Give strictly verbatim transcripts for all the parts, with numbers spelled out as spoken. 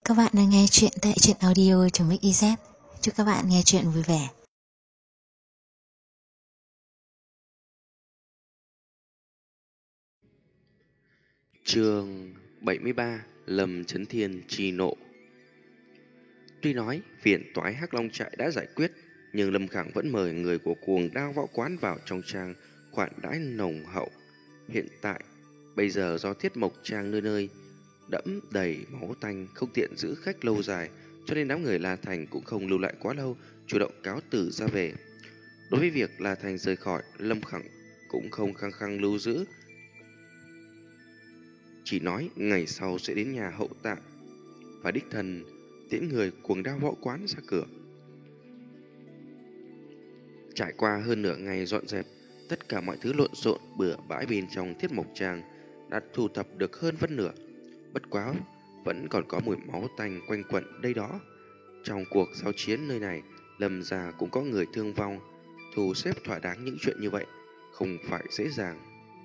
Các bạn đang nghe chuyện tại truyện audio.mixyz. Chúc các bạn nghe chuyện vui vẻ. Chương bảy mươi ba. Lâm Chấn Thiên chi nộ. Tuy nói phiền toái Hắc Long trại đã giải quyết, nhưng Lâm Khẳng vẫn mời người của Cuồng Đao Võ Quán vào trong trang khoản đãi nồng hậu. Hiện tại, bây giờ do Thiết Mộc Trang nơi nơi đẫm đầy máu tanh, không tiện giữ khách lâu dài, cho nên đám người La Thành cũng không lưu lại quá lâu, chủ động cáo từ ra về. Đối với việc La Thành rời khỏi, Lâm Khẳng cũng không khăng khăng lưu giữ, chỉ nói ngày sau sẽ đến nhà hậu tạng và đích thân tiễn người Cuồng Đao Võ Quán ra cửa. Trải qua hơn nửa ngày dọn dẹp, tất cả mọi thứ lộn xộn bừa bãi bên trong Thiết Mộc Trang đã thu thập được hơn phân nửa. Bất quá vẫn còn có mùi máu tanh quanh quẩn đây đó. Trong cuộc giao chiến nơi này, Lâm gia cũng có người thương vong. Thu xếp thỏa đáng những chuyện như vậy không phải dễ dàng.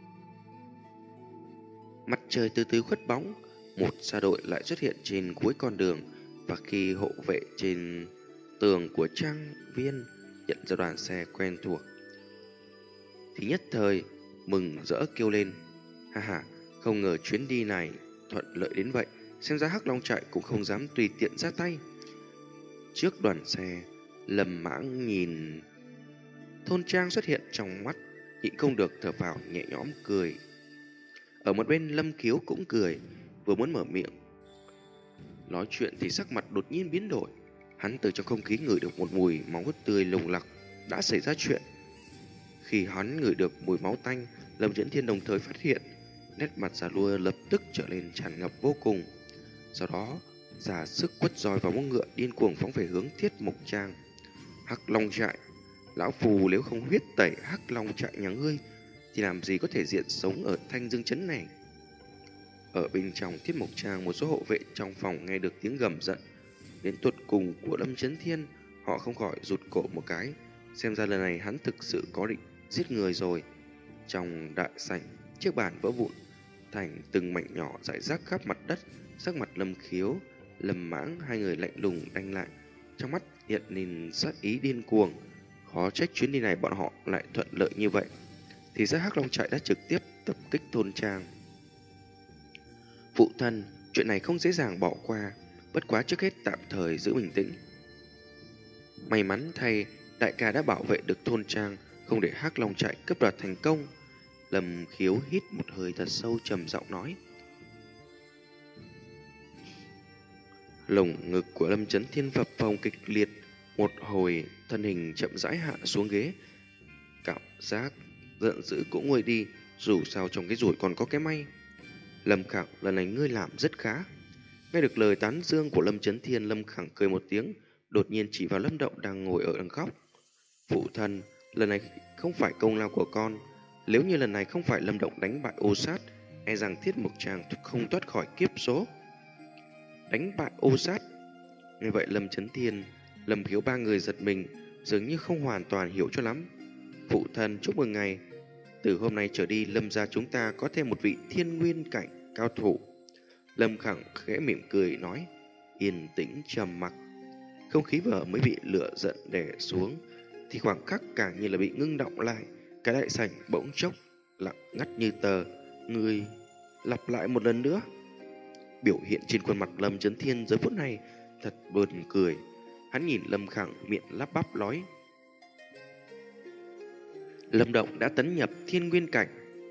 Mặt trời từ từ khuất bóng, một xa đội lại xuất hiện trên cuối con đường, và khi hộ vệ trên tường của trang viên nhận ra đoàn xe quen thuộc thì nhất thời mừng rỡ kêu lên: ha ha, không ngờ chuyến đi này thuận lợi đến vậy, xem ra Hắc Long trại cũng không dám tùy tiện ra tay. Trước đoàn xe, Lâm Mãng nhìn thôn trang xuất hiện trong mắt, nhịn không được thở phào nhẹ nhõm cười. Ở một bên, Lâm Khiếu cũng cười, vừa muốn mở miệng nói chuyện thì sắc mặt đột nhiên biến đổi. Hắn từ trong không khí ngửi được một mùi máu tươi nồng nặc. Đã xảy ra chuyện. Khi hắn ngửi được mùi máu tanh, Lâm Chấn Thiên đồng thời phát hiện, nét mặt già nua lập tức trở nên tràn ngập vô cùng. Sau đó giả sức quất roi vào mông ngựa, điên cuồng phóng về hướng Thiết Mộc Trang. Hắc Long trại, lão phù nếu không huyết tẩy Hắc Long trại nhà ngươi thì làm gì có thể diện sống ở Thanh Dương trấn này. Ở bên trong Thiết Mộc Trang, một số hộ vệ trong phòng nghe được tiếng gầm giận đến tột cùng của Lâm Chấn Thiên, họ không khỏi rụt cổ một cái. Xem ra lần này hắn thực sự có định giết người rồi. Trong đại sảnh, chiếc bàn vỡ vụn thành từng mảnh nhỏ rải rác khắp mặt đất. Sắc mặt Lâm Khiếu, Lâm Mãng hai người lạnh lùng đanh lại, trong mắt hiện lên sát ý điên cuồng. Khó trách chuyến đi này bọn họ lại thuận lợi như vậy. Thì ra Hắc Long trại đã trực tiếp tập kích thôn trang. Phụ thân, chuyện này không dễ dàng bỏ qua, bất quá trước hết tạm thời giữ bình tĩnh. May mắn thay, đại ca đã bảo vệ được thôn trang, không để Hắc Long trại cướp đoạt thành công. Lâm Khiếu hít một hơi thật sâu, trầm giọng nói. Lồng ngực của Lâm Chấn Thiên phập phồng kịch liệt, một hồi thân hình chậm rãi hạ xuống ghế. Cảm giác giận dữ cũng nguôi đi, dù sao trong cái rủi còn có cái may. Lâm Khẳng, lần này ngươi làm rất khá. Nghe được lời tán dương của Lâm Chấn Thiên, Lâm Khẳng cười một tiếng, đột nhiên chỉ vào Lâm Động đang ngồi ở đằng góc. Phụ thân, lần này không phải công lao của con. Nếu như lần này không phải Lâm Động đánh bại Ô Sát, e rằng Thiết Mộc Trang không thoát khỏi kiếp số. Đánh bại Ô Sát? Nghe vậy Lâm Chấn Thiên, Lâm Khiếu ba người giật mình, dường như không hoàn toàn hiểu cho lắm. Phụ thân, chúc mừng ngài. Từ hôm nay trở đi, Lâm gia chúng ta có thêm một vị thiên nguyên cảnh cao thủ. Lâm Khẳng khẽ mỉm cười nói. Yên tĩnh trầm mặc. Không khí vừa mới bị lửa giận đè xuống thì khoảng khắc càng như là bị ngưng động lại. Cái đại sảnh bỗng chốc lặng ngắt như tờ. Người lặp lại một lần nữa. Biểu hiện trên khuôn mặt Lâm Chấn Thiên giờ phút này thật buồn cười. Hắn nhìn Lâm Khẳng miệng lắp bắp nói. Lâm Động đã tấn nhập thiên nguyên cảnh.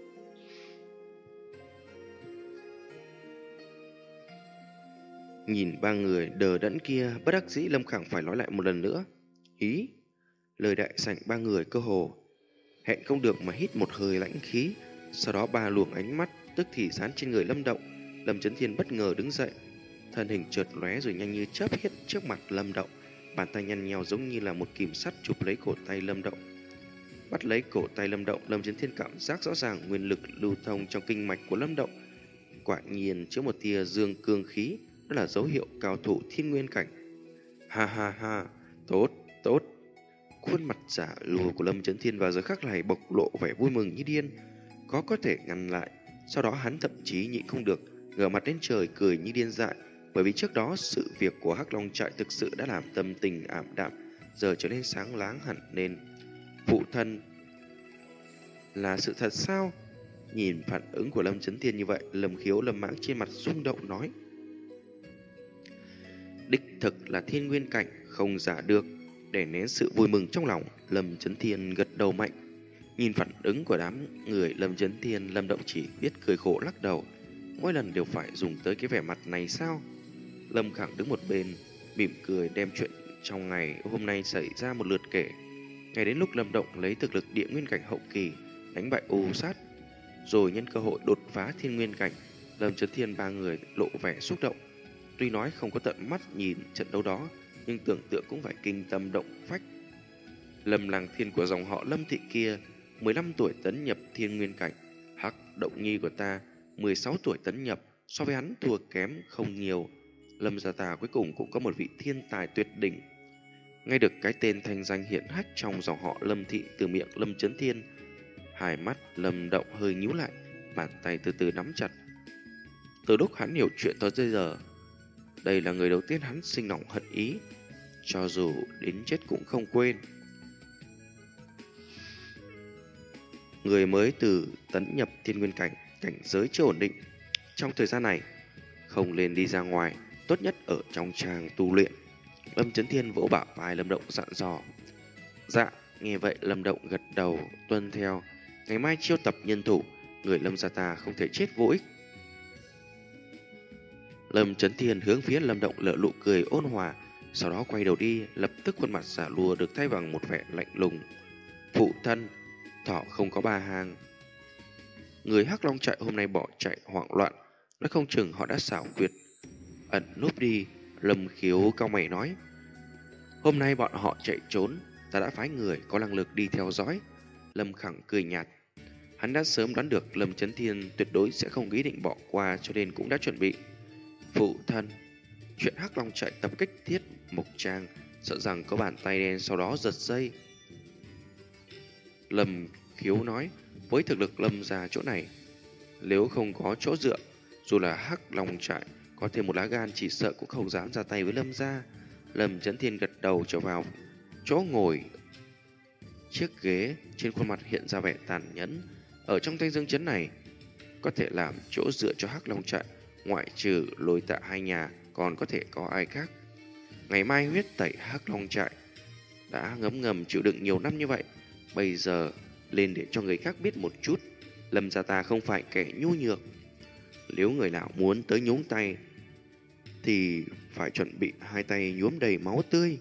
Nhìn ba người đờ đẫn kia, bất đắc dĩ Lâm Khẳng phải nói lại một lần nữa. Ý, lời đại sảnh ba người cơ hồ hẹn không được mà hít một hơi lãnh khí. Sau đó ba luồng ánh mắt tức thì dán trên người Lâm Động. Lâm Chấn Thiên bất ngờ đứng dậy, thân hình chợt lóe rồi nhanh như chớp hiện trước mặt Lâm Động. Bàn tay nhăn nheo giống như là một kìm sắt chụp lấy cổ tay Lâm Động. Bắt lấy cổ tay Lâm Động, Lâm Chấn Thiên cảm giác rõ ràng nguyên lực lưu thông trong kinh mạch của Lâm Động quả nhiên chứa một tia dương cương khí, đó là dấu hiệu cao thủ thiên nguyên cảnh. Ha ha ha, tốt, tốt. Khuôn mặt giả lùa của Lâm Chấn Thiên vào giờ khắc này bộc lộ vẻ vui mừng như điên, có có thể ngăn lại. Sau đó hắn thậm chí nhịn không được, ngửa mặt lên trời cười như điên dại, Bởi vì trước đó sự việc của Hắc Long trại thực sự đã làm tâm tình ảm đạm giờ trở nên sáng láng hẳn lên. Phụ thân, là sự thật sao? Nhìn phản ứng của Lâm Chấn Thiên như vậy, Lâm Khiếu Lâm Mãng trên mặt rung động nói: đích thực là thiên nguyên cảnh, không giả được. Để nén sự vui mừng trong lòng, Lâm Chấn Thiên gật đầu mạnh. Nhìn phản ứng của đám người Lâm Chấn Thiên, Lâm Động chỉ biết cười khổ lắc đầu. Mỗi lần đều phải dùng tới cái vẻ mặt này sao? Lâm Khẳng đứng một bên, mỉm cười đem chuyện trong ngày hôm nay xảy ra một lượt kể. Ngày đến lúc Lâm Động lấy thực lực địa nguyên cảnh hậu kỳ đánh bại U Sát, rồi nhân cơ hội đột phá thiên nguyên cảnh, Lâm Chấn Thiên ba người lộ vẻ xúc động. Tuy nói không có tận mắt nhìn trận đấu đó, nhưng tưởng tượng cũng phải kinh tâm động phách. Lâm Làng Thiên của dòng họ Lâm thị kia, mười lăm tuổi tấn nhập thiên nguyên cảnh. Hắc Động Nhi của ta, mười sáu tuổi tấn nhập, so với hắn thua kém không nhiều. Lâm gia ta cuối cùng cũng có một vị thiên tài tuyệt đỉnh. Nghe được cái tên thành danh hiển hách trong dòng họ Lâm thị từ miệng Lâm Chấn Thiên, hai mắt Lâm Động hơi nhíu lại, bàn tay từ từ nắm chặt. Từ lúc hắn hiểu chuyện tới bây giờ, đây là người đầu tiên hắn sinh lòng hận ý, cho dù đến chết cũng không quên. Người mới từ tấn nhập thiên nguyên cảnh, cảnh giới chưa ổn định. Trong thời gian này, không nên đi ra ngoài, tốt nhất ở trong tràng tu luyện. Lâm Chấn Thiên vỗ bả vai Lâm Động dặn dò. Dạ, nghe vậy Lâm Động gật đầu, tuân theo. Ngày mai chiêu tập nhân thủ, người Lâm gia ta không thể chết vô ích. Lâm Chấn Thiên hướng phía Lâm Động lở nụ cười ôn hòa, sau đó quay đầu đi, lập tức khuôn mặt giả lùa được thay bằng một vẻ lạnh lùng. Phụ thân, thỏ không có ba hàng. Người Hắc Long trại hôm nay bỏ chạy hoảng loạn, nói không chừng họ đã xảo quyệt ẩn núp đi. Lâm Khiếu cau mày nói: hôm nay bọn họ chạy trốn, ta đã phái người có năng lực đi theo dõi. Lâm Khẳng cười nhạt. Hắn đã sớm đoán được Lâm Chấn Thiên tuyệt đối sẽ không ý định bỏ qua, cho nên cũng đã chuẩn bị. Phụ thân, chuyện Hắc Long trại tập kích Thiết Mộc Trang, sợ rằng có bàn tay đen sau đó giật dây. Lâm Khiếu nói, với thực lực Lâm gia chỗ này, nếu không có chỗ dựa, dù là Hắc Long trại có thêm một lá gan chỉ sợ cũng không dám ra tay với Lâm gia. Lâm Chấn Thiên gật đầu trở vào chỗ ngồi chiếc ghế, trên khuôn mặt hiện ra vẻ tàn nhẫn. Ở trong Thanh Dương trấn này, có thể làm chỗ dựa cho Hắc Long trại, ngoại trừ Lôi Tạ hai nhà, còn có thể có ai khác. Ngày mai huyết tẩy Hắc Long trại đã ngấm ngầm chịu đựng nhiều năm như vậy, bây giờ lên để cho người khác biết một chút, Lâm gia ta không phải kẻ nhu nhược. Nếu người nào muốn tới nhúng tay thì phải chuẩn bị hai tay nhuốm đầy máu tươi.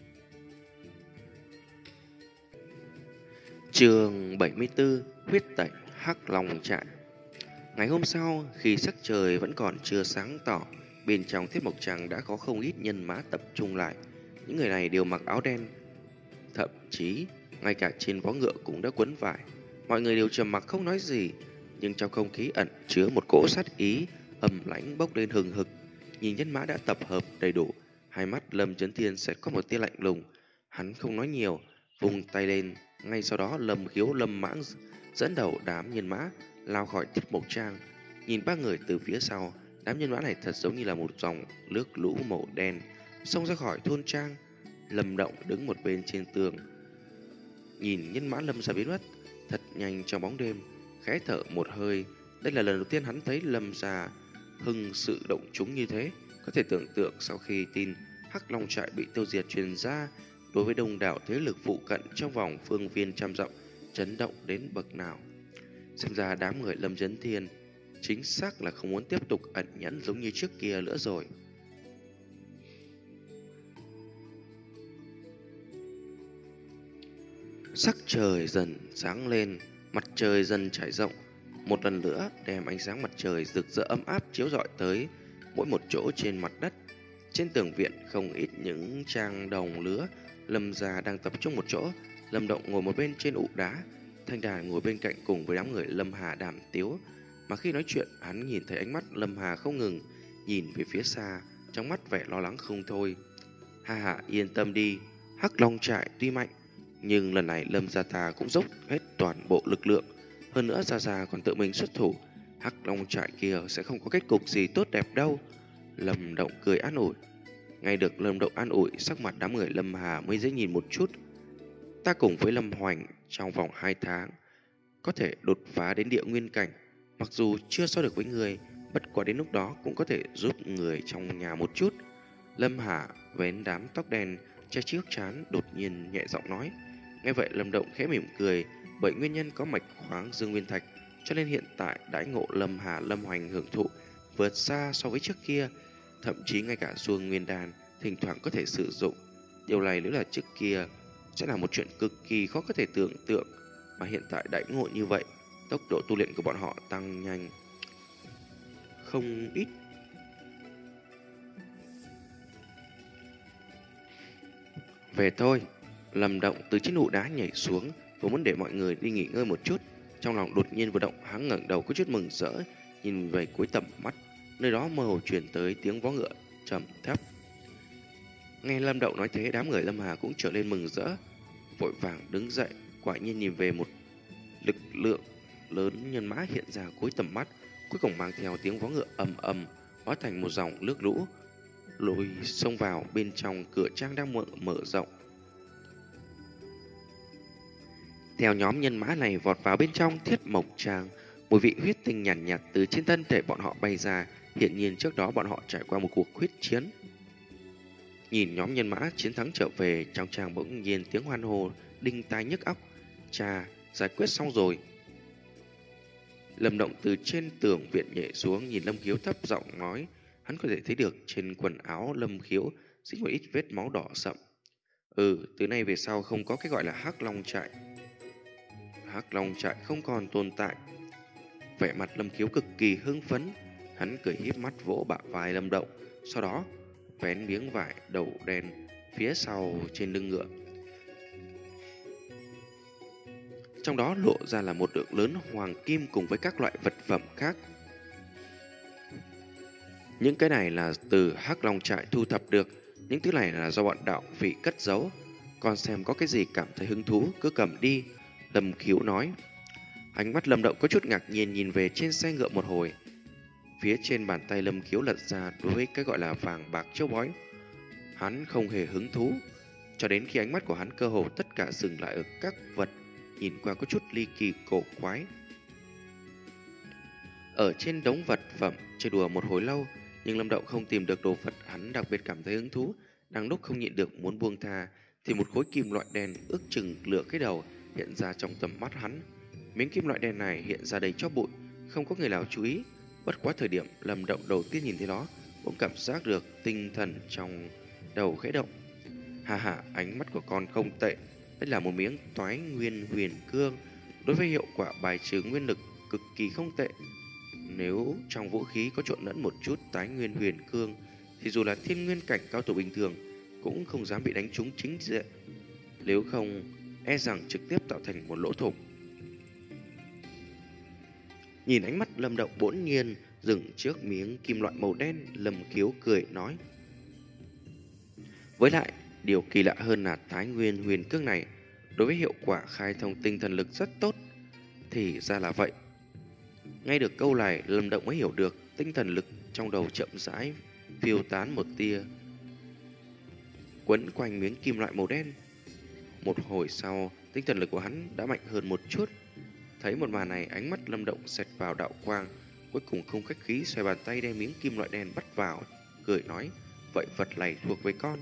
Chương bảy mươi tư, huyết tẩy Hắc Long trại. Ngày hôm sau, khi sắc trời vẫn còn chưa sáng tỏ, bên trong Thiết Mộc Tràng đã có không ít nhân mã tập trung lại. Những người này đều mặc áo đen, thậm chí ngay cả trên vó ngựa cũng đã quấn vải. Mọi người đều trầm mặc không nói gì, nhưng trong không khí ẩn chứa một cỗ sát ý âm lãnh bốc lên hừng hực. Nhìn nhân mã đã tập hợp đầy đủ, hai mắt Lâm Chấn Thiên sẽ có một tia lạnh lùng. Hắn không nói nhiều, vung tay lên. Ngay sau đó Lâm Khiếu Lâm Mãng dẫn đầu đám nhân mã lao khỏi Thiết Mộc Trang. Nhìn ba người từ phía sau, đám nhân mã này thật giống như là một dòng nước lũ màu đen xông ra khỏi thôn trang. Lâm Động đứng một bên trên tường, nhìn nhân mã Lâm gia biến mất thật nhanh trong bóng đêm, khẽ thở một hơi. Đây là lần đầu tiên hắn thấy Lâm gia hưng sự động chúng như thế. Có thể tưởng tượng sau khi tin Hắc Long trại bị tiêu diệt truyền ra, đối với đông đảo thế lực phụ cận trong vòng phương viên trăm dặm chấn động đến bậc nào. Xem ra đám người Lâm Chấn Thiên chính xác là không muốn tiếp tục ẩn nhẫn giống như trước kia nữa rồi. Sắc trời dần sáng lên, mặt trời dần trải rộng, một lần nữa đem ánh sáng mặt trời rực rỡ ấm áp chiếu rọi tới mỗi một chỗ trên mặt đất. Trên tường viện không ít những trang đồng lứa Lâm gia đang tập trung một chỗ. Lâm Động ngồi một bên trên ụ đá, Thanh Đàn ngồi bên cạnh cùng với đám người Lâm Hà đàm tiếu. Mà khi nói chuyện, hắn nhìn thấy ánh mắt Lâm Hà không ngừng nhìn về phía xa, trong mắt vẻ lo lắng không thôi. Ha ha, yên tâm đi, Hắc Long trại tuy mạnh, nhưng lần này Lâm gia ta cũng dốc hết toàn bộ lực lượng. Hơn nữa Gia Gia còn tự mình xuất thủ, Hắc Long trại kia sẽ không có kết cục gì tốt đẹp đâu. Lâm Động cười an ủi. Nghe được Lâm Động an ủi, sắc mặt đám người Lâm Hà mới dễ nhìn một chút. Ta cùng với Lâm Hoành trong vòng hai tháng có thể đột phá đến địa nguyên cảnh. Mặc dù chưa so được với người, bất quá đến lúc đó cũng có thể giúp người trong nhà một chút. Lâm Hà vén đám tóc đen che trước trán, đột nhiên nhẹ giọng nói. Nghe vậy Lâm Động khẽ mỉm cười, bởi nguyên nhân có mạch khoáng dương nguyên thạch, cho nên hiện tại đãi ngộ Lâm Hà Lâm Hoành hưởng thụ vượt xa so với trước kia, thậm chí ngay cả xuông nguyên đan thỉnh thoảng có thể sử dụng. Điều này nếu là trước kia sẽ là một chuyện cực kỳ khó có thể tưởng tượng, mà hiện tại đãi ngộ như vậy, tốc độ tu luyện của bọn họ tăng nhanh không ít. Về thôi. Lâm Động từ trên nụ đá nhảy xuống, vốn muốn để mọi người đi nghỉ ngơi một chút, trong lòng đột nhiên vừa động, hắn ngẩng đầu có chút mừng rỡ, nhìn về cuối tầm mắt, nơi đó mơ hồ truyền tới tiếng vó ngựa trầm thấp. Nghe Lâm Động nói thế, đám người Lâm Hà cũng trở lên mừng rỡ, vội vàng đứng dậy, quả nhiên nhìn về một lực lượng lớn nhân mã hiện ra cuối tầm mắt, cuối cùng mang theo tiếng vó ngựa ầm ầm hóa thành một dòng nước lũ lùi xông vào bên trong cửa trang đang mở, mở rộng. Theo nhóm nhân mã này vọt vào bên trong Thiết Mộc Trang, mùi vị huyết tinh nhàn nhạt, nhạt từ trên thân thể bọn họ bay ra, hiển nhiên trước đó bọn họ trải qua một cuộc huyết chiến. Nhìn nhóm nhân mã chiến thắng trở về, trong trang bỗng nhiên tiếng hoan hô đinh tai nhức óc. Cha, giải quyết xong rồi. Lâm Động từ trên tường viện nhảy xuống, nhìn Lâm Khiếu thấp giọng nói. Hắn có thể thấy được trên quần áo Lâm Khiếu dính một ít vết máu đỏ sậm. Ừ, từ nay về sau không có cái gọi là Hắc Long trại. Hắc Long trại không còn tồn tại. Vẻ mặt Lâm Khiếu cực kỳ hưng phấn, hắn cười híp mắt vỗ bả vai Lâm Động, sau đó vén miếng vải đầu đen phía sau trên lưng ngựa. Trong đó lộ ra là một lượng lớn hoàng kim cùng với các loại vật phẩm khác. Những cái này là từ Hắc Long trại thu thập được, những thứ này là do bọn đạo vị cất giấu. Con xem có cái gì cảm thấy hứng thú cứ cầm đi, Lâm Khiếu nói. Ánh mắt Lâm Động có chút ngạc nhiên nhìn về trên xe ngựa một hồi. Phía trên bàn tay Lâm Khiếu lật ra đối với cái gọi là vàng bạc châu báu. Hắn không hề hứng thú, cho đến khi ánh mắt của hắn cơ hồ tất cả dừng lại ở các vật nhìn qua có chút ly kỳ cổ quái. Ở trên đống vật phẩm chơi đùa một hồi lâu, nhưng Lâm Động không tìm được đồ vật hắn đặc biệt cảm thấy hứng thú. Đang lúc không nhịn được muốn buông tha, thì một khối kim loại đen ước chừng lửa cái đầu hiện ra trong tầm mắt hắn. Miếng kim loại đen này hiện ra đầy tro bụi, không có người nào chú ý. Bất quá thời điểm Lâm Động đầu tiên nhìn thấy nó, cũng cảm giác được tinh thần trong đầu khẽ động. Hà hà, ánh mắt của con không tệ. Đây là một miếng toái nguyên huyền cương, đối với hiệu quả bài trừ nguyên lực cực kỳ không tệ. Nếu trong vũ khí có trộn lẫn một chút tái nguyên huyền cương, thì dù là thiên nguyên cảnh cao thủ bình thường cũng không dám bị đánh trúng chính diện, nếu không e rằng trực tiếp tạo thành một lỗ thủng. Nhìn ánh mắt Lâm Động bỗng nhiên dừng trước miếng kim loại màu đen, Lâm Khiếu cười nói. Với lại, điều kỳ lạ hơn là tái nguyên huyền cương này đối với hiệu quả khai thông tinh thần lực rất tốt. Thì ra là vậy. Ngay được câu này, Lâm Động mới hiểu được tinh thần lực trong đầu chậm rãi phiêu tán một tia, quấn quanh miếng kim loại màu đen. Một hồi sau, tinh thần lực của hắn đã mạnh hơn một chút. Thấy một màn này, ánh mắt Lâm Động xẹt vào đạo quang, cuối cùng không khách khí xoay bàn tay đem miếng kim loại đen bắt vào, cười nói, vậy vật này thuộc về con.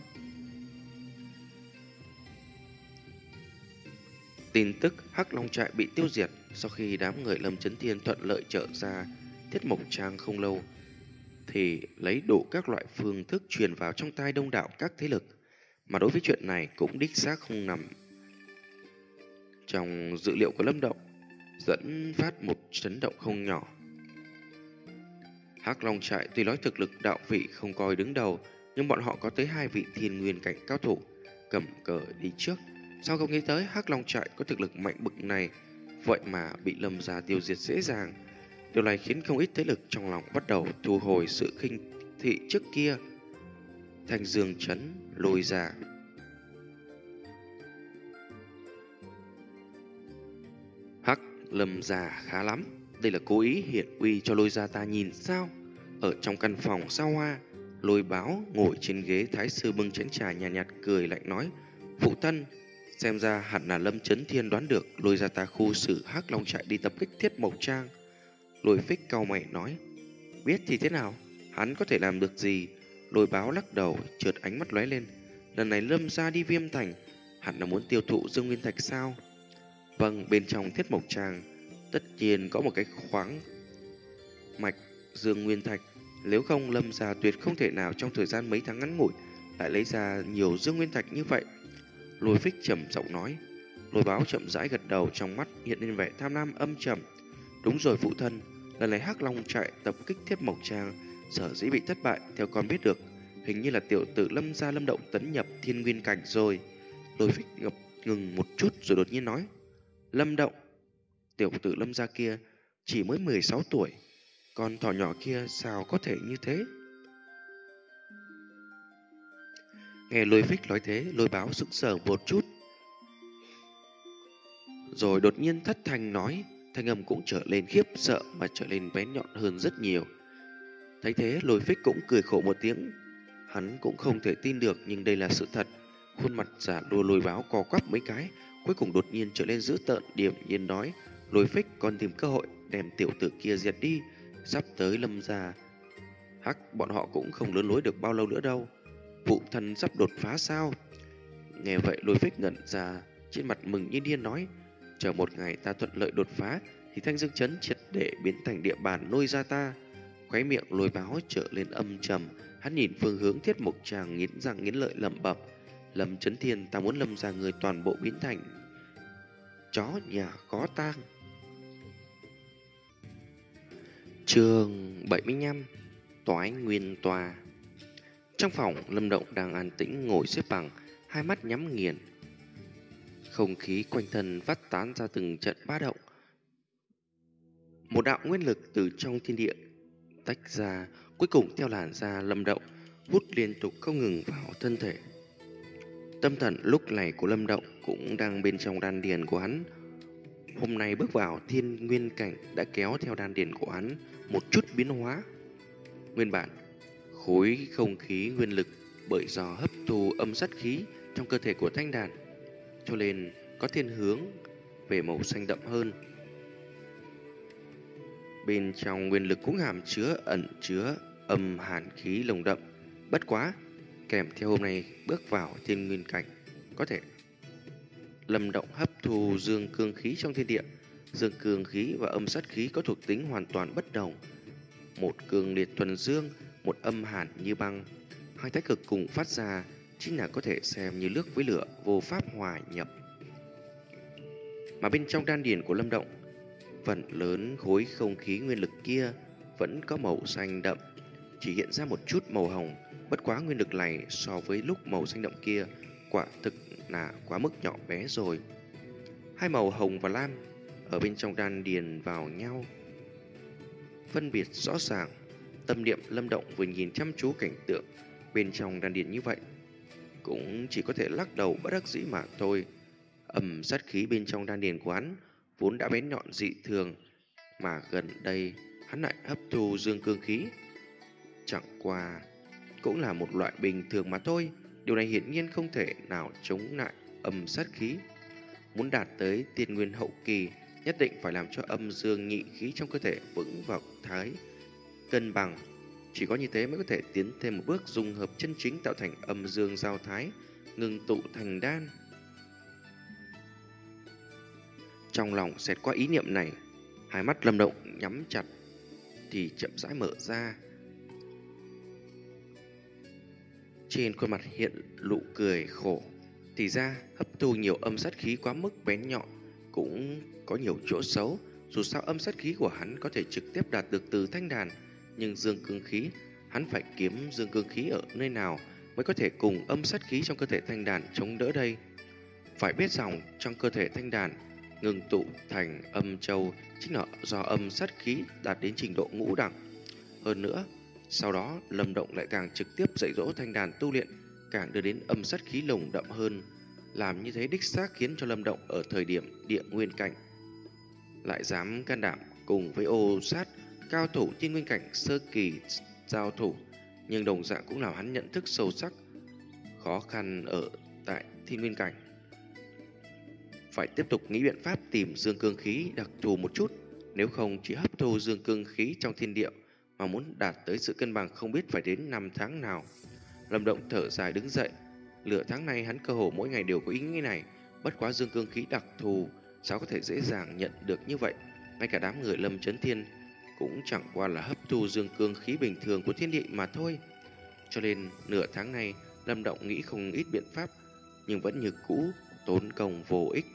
Tin tức Hắc Long trại bị tiêu diệt sau khi đám người Lâm Chấn Thiên thuận lợi trở ra Thiết Mộc Trang không lâu, thì lấy đủ các loại phương thức truyền vào trong tai đông đảo các thế lực, mà đối với chuyện này cũng đích xác không nằm trong dữ liệu của Lâm Động, dẫn phát một chấn động không nhỏ. Hắc Long trại tuy nói thực lực đạo vị không coi đứng đầu, nhưng bọn họ có tới hai vị thiên nguyên cảnh cao thủ cầm cờ đi trước. Sao không nghĩ tới Hắc Long trại có thực lực mạnh bực này, vậy mà bị Lâm gia tiêu diệt dễ dàng. Điều này khiến không ít thế lực trong lòng bắt đầu thu hồi sự khinh thị trước kia. Thanh Dương trấn Lôi gia. Hắc Lâm gia khá lắm, đây là cố ý hiện uy cho Lôi gia ta nhìn sao? Ở trong căn phòng sao hoa, Lôi Báo ngồi trên ghế thái sư bưng chén trà nhàn nhạt, nhạt cười lạnh nói: Phụ thân, xem ra hẳn là Lâm Chấn Thiên đoán được lôi ra ta khu xử Hắc Long trại đi tập kích Thiết Mộc Trang. Lôi Phích cau mày nói: biết thì thế nào, hắn có thể làm được gì? Lôi Báo lắc đầu, chợt ánh mắt lóe lên. Lần này Lâm gia đi Viêm Thành, hẳn là muốn tiêu thụ Dương Nguyên Thạch sao? Vâng, bên trong Thiết Mộc Trang tất nhiên có một cái khoáng mạch Dương Nguyên Thạch. Nếu không, Lâm gia tuyệt không thể nào trong thời gian mấy tháng ngắn ngủi lại lấy ra nhiều Dương Nguyên Thạch như vậy. Lôi Phích trầm giọng nói. Lôi Báo chậm rãi gật đầu, trong mắt hiện lên vẻ tham lam âm trầm. Đúng rồi phụ thân, lần này Hắc Long trại tập kích Thiết Mộc Trang sở dĩ bị thất bại, theo con biết được, hình như là tiểu tử Lâm gia Lâm Động tấn nhập Thiên Nguyên cảnh rồi. Lôi Phích ngập ngừng một chút rồi đột nhiên nói: Lâm Động, tiểu tử Lâm gia kia chỉ mới mười sáu tuổi, con thỏ nhỏ kia sao có thể như thế? Nghe Lôi Phích nói thế, Lôi Báo sững sờ một chút, rồi đột nhiên thất thanh nói, thanh âm cũng trở lên khiếp sợ mà trở lên bén nhọn hơn rất nhiều. Thấy thế, Lôi Phích cũng cười khổ một tiếng. Hắn cũng không thể tin được, nhưng đây là sự thật. Khuôn mặt giả lùa Lôi Báo co quắp mấy cái, cuối cùng đột nhiên trở lên dữ tợn, điềm nhiên nói: Lôi Phích, còn tìm cơ hội đem tiểu tử kia diệt đi. Sắp tới Lâm gia Hắc bọn họ cũng không lớn lối được bao lâu nữa đâu. Phụ thân sắp đột phá sao? Nghe vậy, Lôi Phích ngẩn ra, trên mặt mừng như điên nói: chờ một ngày ta thuận lợi đột phá thì Thanh Dương Trấn triệt để biến thành địa bàn nuôi ra ta. Khóe miệng Lôi Báo trở lên âm trầm, hắn nhìn phương hướng Thiết Mộc Tràng, nghiến răng nghiến lợi lẩm bẩm: Lâm Chấn Thiên, ta muốn Lâm gia người toàn bộ biến thành chó nhà có tang. Chương bảy mươi lăm. Toái Nguyên Tòa. Trong phòng, Lâm Động đang an tĩnh ngồi xếp bằng, hai mắt nhắm nghiền. Không khí quanh thân phát tán ra từng trận ba động. Một đạo nguyên lực từ trong thiên địa tách ra, cuối cùng theo làn da Lâm Động hút liên tục không ngừng vào thân thể. Tâm thần lúc này của Lâm Động cũng đang bên trong đan điền của hắn. Hôm nay bước vào thiên nguyên cảnh đã kéo theo đan điền của hắn một chút biến hóa. Nguyên bản, khối không khí nguyên lực bởi do hấp thu âm sát khí trong cơ thể của thanh đàn, cho nên có thiên hướng về màu xanh đậm hơn. Bên trong nguyên lực cũng hàm chứa ẩn chứa âm hàn khí nồng đậm. Bất quá, kèm theo hôm nay bước vào thiên nguyên cảnh, có thể Lâm Động hấp thu dương cương khí trong thiên địa. Dương cương khí và âm sát khí có thuộc tính hoàn toàn bất đồng. Một cường liệt thuần dương, một âm hàn như băng. Hai thái cực cùng phát ra chính là có thể xem như nước với lửa, vô pháp hòa nhập. Mà bên trong đan điền của Lâm Động, phần lớn khối không khí nguyên lực kia vẫn có màu xanh đậm, chỉ hiện ra một chút màu hồng. Bất quá nguyên lực này so với lúc màu xanh đậm kia quả thực là quá mức nhỏ bé rồi. Hai màu hồng và lam ở bên trong đan điền vào nhau, phân biệt rõ ràng. Tâm niệm Lâm Động vừa nhìn chăm chú cảnh tượng bên trong đan điền như vậy, cũng chỉ có thể lắc đầu bất đắc dĩ mà thôi. Âm sát khí bên trong đan điền của hắn vốn đã bén nhọn dị thường, mà gần đây hắn lại hấp thu dương cương khí, chẳng qua cũng là một loại bình thường mà thôi. Điều này hiển nhiên không thể nào chống lại âm sát khí. Muốn đạt tới tiên nguyên hậu kỳ, nhất định phải làm cho âm dương nhị khí trong cơ thể vững vào thái cân bằng. Chỉ có như thế mới có thể tiến thêm một bước dung hợp chân chính, tạo thành âm dương giao thái, ngưng tụ thành đan. Trong lòng xẹt qua ý niệm này, hai mắt Lâm Động nhắm chặt thì chậm rãi mở ra. Trên khuôn mặt hiện nụ cười khổ. Thì ra hấp thu nhiều âm sát khí quá mức bén nhọn cũng có nhiều chỗ xấu. Dù sao âm sát khí của hắn có thể trực tiếp đạt được từ thanh đàn, nhưng dương cương khí, hắn phải kiếm dương cương khí ở nơi nào mới có thể cùng âm sát khí trong cơ thể thanh đàn chống đỡ đây. Phải biết rằng trong cơ thể thanh đàn ngưng tụ thành âm châu chính là do âm sát khí đạt đến trình độ ngũ đẳng. Hơn nữa, sau đó Lâm Động lại càng trực tiếp dạy dỗ thanh đàn tu luyện, càng đưa đến âm sát khí nồng đậm hơn. Làm như thế đích xác khiến cho Lâm Động ở thời điểm địa nguyên cảnh lại dám can đảm cùng với ô sát cao thủ thiên nguyên cảnh sơ kỳ giao thủ. nhưng đồng dạng cũng làm hắn nhận thức sâu sắc khó khăn ở tại thiên nguyên cảnh. Phải tiếp tục nghĩ biện pháp tìm dương cương khí đặc thù một chút, nếu không chỉ hấp thu dương cương khí trong thiên địa mà muốn đạt tới sự cân bằng không biết phải đến năm tháng nào. Lâm Động thở dài đứng dậy, nửa tháng nay hắn cơ hồ mỗi ngày đều có ý nghĩ này, bất quá dương cương khí đặc thù sao có thể dễ dàng nhận được như vậy. Ngay cả đám người Lâm Chấn Thiên cũng chẳng qua là hấp thu dương cương khí bình thường của thiên địa mà thôi. Cho nên nửa tháng nay Lâm Động nghĩ không ít biện pháp, nhưng vẫn như cũ tốn công vô ích.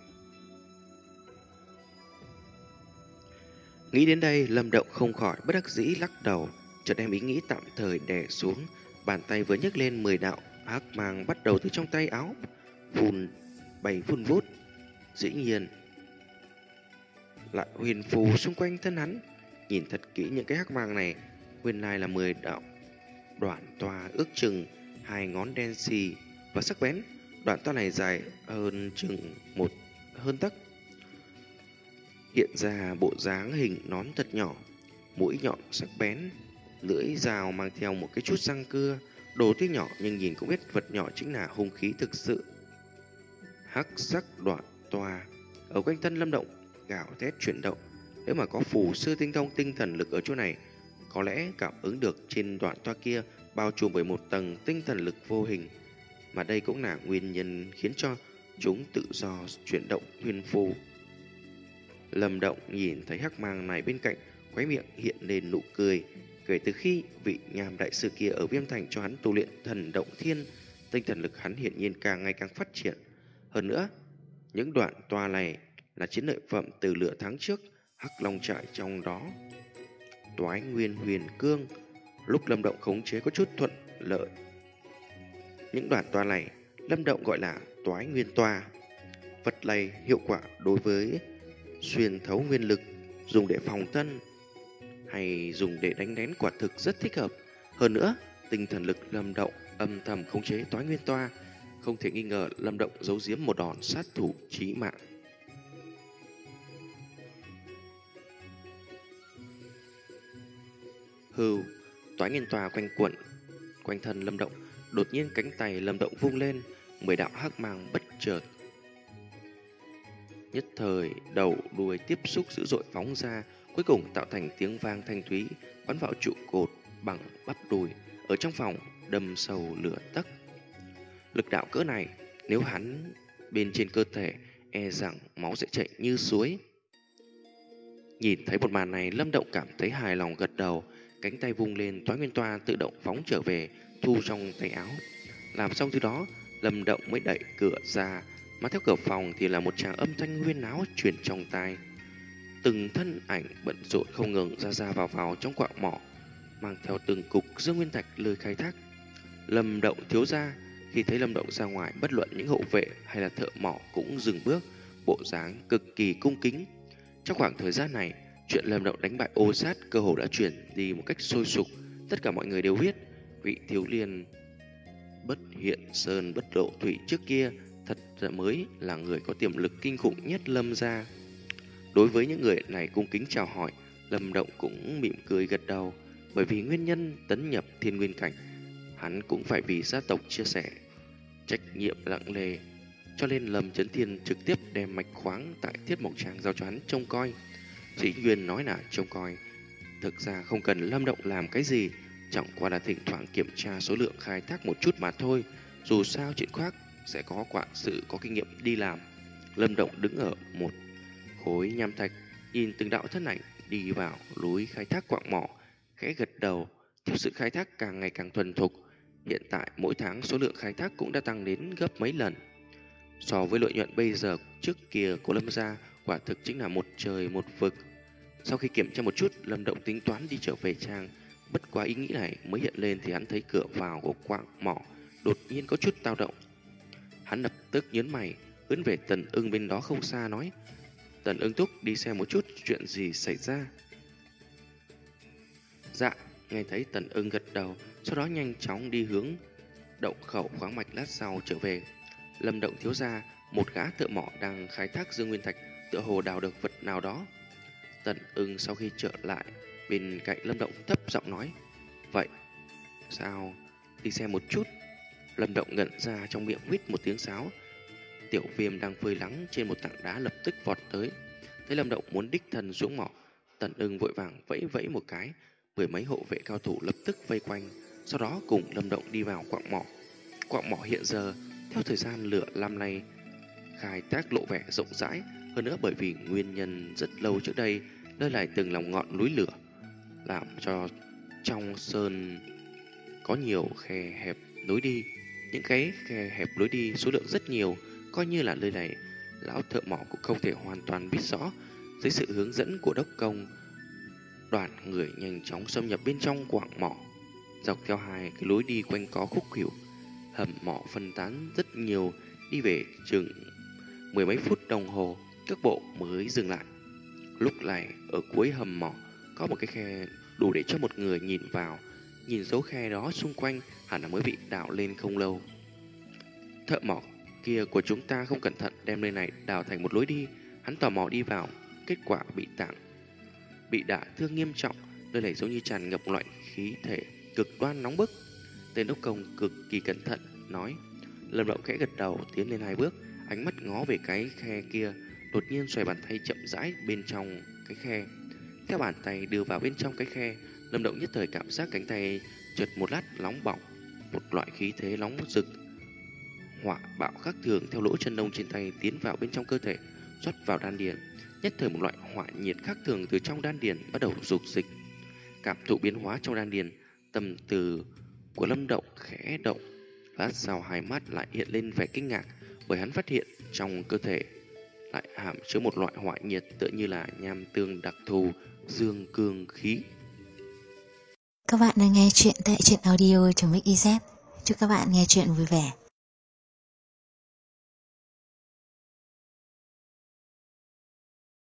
Nghĩ đến đây, Lâm Động không khỏi bất đắc dĩ lắc đầu, chợt đem ý nghĩ tạm thời đè xuống, bàn tay vừa nhấc lên mười đạo hắc mang bắt đầu từ trong tay áo phun bay vun vút. Dĩ nhiên lại huyền phù xung quanh thân hắn. Nhìn thật kỹ những cái hắc mang này, nguyên lai là mười đạo đoạn toa ước chừng hai ngón đen xì và sắc bén. Đoạn toa này dài hơn chừng một hơn tấc, hiện ra bộ dáng hình nón thật nhỏ, mũi nhọn sắc bén, lưỡi dao mang theo một cái chút răng cưa. Đồ tuy nhỏ nhưng nhìn cũng biết vật nhỏ chính là hung khí thực sự. Hắc sắc đoạn toa ở quanh thân Lâm Động gào thét chuyển động. Nếu mà có phù sư tinh thông tinh thần lực ở chỗ này, có lẽ cảm ứng được trên đoạn toa kia bao trùm bởi một tầng tinh thần lực vô hình, mà đây cũng là nguyên nhân khiến cho chúng tự do chuyển động huyền phù. Lâm Động nhìn thấy hắc mang này bên cạnh, khóe miệng hiện lên nụ cười. Kể từ khi vị nhàm đại sư kia ở Viêm Thành cho hắn tu luyện thần động thiên, tinh thần lực hắn hiển nhiên càng ngày càng phát triển. Hơn nữa, những đoạn toa này là chiến lợi phẩm từ lửa tháng trước Hắc Long trại trong đó. Toái Nguyên Huyền Cương, lúc Lâm Động khống chế có chút thuận lợi. Những đoạn toa này Lâm Động gọi là Toái Nguyên toa. Vật này hiệu quả đối với xuyên thấu nguyên lực, dùng để phòng thân hay dùng để đánh lén quả thực rất thích hợp. Hơn nữa, tinh thần lực Lâm Động âm thầm khống chế Toái Nguyên toa, không thể nghi ngờ Lâm Động giấu giếm một đòn sát thủ chí mạng. Hưu, Toái Nguyên toa quanh quẩn quanh thân Lâm Động, đột nhiên cánh tay Lâm Động vung lên, mười đạo hắc mang bất chợt nhất thời đầu đuôi tiếp xúc dữ dội phóng ra, cuối cùng tạo thành tiếng vang thanh thúy bắn vào trụ cột bằng bắp đùi ở trong phòng, đâm sâu lửa tấc. Lực đạo cỡ này, nếu hắn bên trên cơ thể, e rằng máu sẽ chảy như suối. Nhìn thấy một màn này, Lâm Động cảm thấy hài lòng gật đầu, cánh tay vung lên, Toái Nguyên toa tự động phóng trở về, thu trong tay áo. Làm xong thứ đó, Lâm Động mới đẩy cửa ra, mà theo cửa phòng thì là một tràng âm thanh huyên náo truyền trong tai. Từng thân ảnh bận rộn không ngừng ra ra vào vào trong quạng mỏ, mang theo từng cục dương nguyên thạch lơi khai thác. Lâm Động thiếu gia, khi thấy Lâm Động ra ngoài, bất luận những hậu vệ hay là thợ mỏ cũng dừng bước, bộ dáng cực kỳ cung kính. Trong khoảng thời gian này, chuyện Lâm Động đánh bại Ô Sát cơ hồ đã chuyển đi một cách sôi sục. Tất cả mọi người đều biết, vị thiếu liên bất hiện sơn bất lộ thủy trước kia thật ra mới là người có tiềm lực kinh khủng nhất Lâm gia. Đối với những người này cung kính chào hỏi, Lâm Động cũng mỉm cười gật đầu, bởi vì nguyên nhân tấn nhập thiên nguyên cảnh, hắn cũng phải vì gia tộc chia sẻ trách nhiệm nặng nề, cho nên Lâm Chấn Thiên trực tiếp đem mạch khoáng tại Thiết Mộc Trang giao cho hắn trông coi. Chỉ Nguyên nói là trông coi, thực ra không cần Lâm Động làm cái gì, chẳng qua là thỉnh thoảng kiểm tra số lượng khai thác một chút mà thôi. Dù sao chuyện khác sẽ có quản sự có kinh nghiệm đi làm. Lâm Động đứng ở một khối nham thạch, nhìn từng đạo thân ảnh đi vào núi khai thác quạng mỏ, khẽ gật đầu. Theo sự khai thác càng ngày càng thuần thục, hiện tại mỗi tháng số lượng khai thác cũng đã tăng đến gấp mấy lần. So với lợi nhuận bây giờ trước kia của Lâm gia, quả thực chính là một trời một vực. Sau khi kiểm tra một chút, Lâm Động tính toán đi trở về trang. Bất quá ý nghĩ này mới hiện lên thì hắn thấy cửa vào của quạng mỏ đột nhiên có chút dao động. Hắn lập tức nhớn mày, hướng về Tần Ưng bên đó không xa nói: Tần Ưng thúc, đi xem một chút chuyện gì xảy ra. Dạ. Nghe thấy Tần Ưng gật đầu, sau đó nhanh chóng đi hướng động khẩu khoáng mạch lát sau trở về. Lâm Động thiếu gia, một gã thợ mỏ đang khai thác dương nguyên thạch, tựa hồ đào được vật nào đó. Tần Ưng sau khi trở lại bên cạnh Lâm Động thấp giọng nói: Vậy sao đi xem một chút. Lâm Động ngẩn ra, trong miệng huýt một tiếng sáo. Tiểu Viêm đang phơi nắng trên một tảng đá lập tức vọt tới. Thấy Lâm Động muốn đích thân xuống mỏ, Tần Ưng vội vàng vẫy vẫy một cái, mười mấy hộ vệ cao thủ lập tức vây quanh, sau đó cùng Lâm Động đi vào quặng mỏ. Quặng mỏ hiện giờ theo thời gian lửa năm nay khai thác lộ vẻ rộng rãi, hơn nữa bởi vì nguyên nhân rất lâu trước đây nơi này từng lòng ngọn núi lửa, làm cho trong sơn có nhiều khe hẹp lối đi. Những cái khe hẹp lối đi số lượng rất nhiều, coi như là nơi này lão thợ mỏ cũng không thể hoàn toàn biết rõ. Dưới sự hướng dẫn của đốc công, đoàn người nhanh chóng xâm nhập bên trong quặng mỏ, dọc theo hai cái lối đi quanh có khúc khuỷu. Hầm mỏ phân tán rất nhiều, đi về chừng mười mấy phút đồng hồ, các bộ mới dừng lại. Lúc này ở cuối hầm mỏ có một cái khe đủ để cho một người nhìn vào. Nhìn dấu khe đó xung quanh hẳn là mới bị đào lên không lâu. Thợ mỏ kia của chúng ta không cẩn thận đem nơi này đào thành một lối đi. Hắn tò mò đi vào, kết quả bị tạng bị đả thương nghiêm trọng. Nơi này giống như tràn ngập loại khí thể cực đoan nóng bức. Tên đốc công cực kỳ cẩn thận nói. Lâm Động khẽ gật đầu, tiến lên hai bước, ánh mắt ngó về cái khe kia, đột nhiên xoay bàn tay chậm rãi bên trong cái khe. Theo bàn tay đưa vào bên trong cái khe, Lâm Động nhất thời cảm giác cánh tay chợt một lát nóng bỏng, một loại khí thế nóng rực hỏa bạo khác thường theo lỗ chân lông trên tay tiến vào bên trong cơ thể, rót vào đan điền. Nhất thời một loại hỏa nhiệt khác thường từ trong đan điền bắt đầu dục dịch. Cảm thụ biến hóa trong đan điền, tâm từ của Lâm Động khẽ động. Lát sau hai mắt lại hiện lên vẻ kinh ngạc, bởi hắn phát hiện trong cơ thể lại hàm chứa một loại hỏa nhiệt tựa như là nham tương đặc thù dương cương khí. Các bạn đang nghe chuyện tại truyện audio.mixyz. Chúc các bạn nghe chuyện vui vẻ.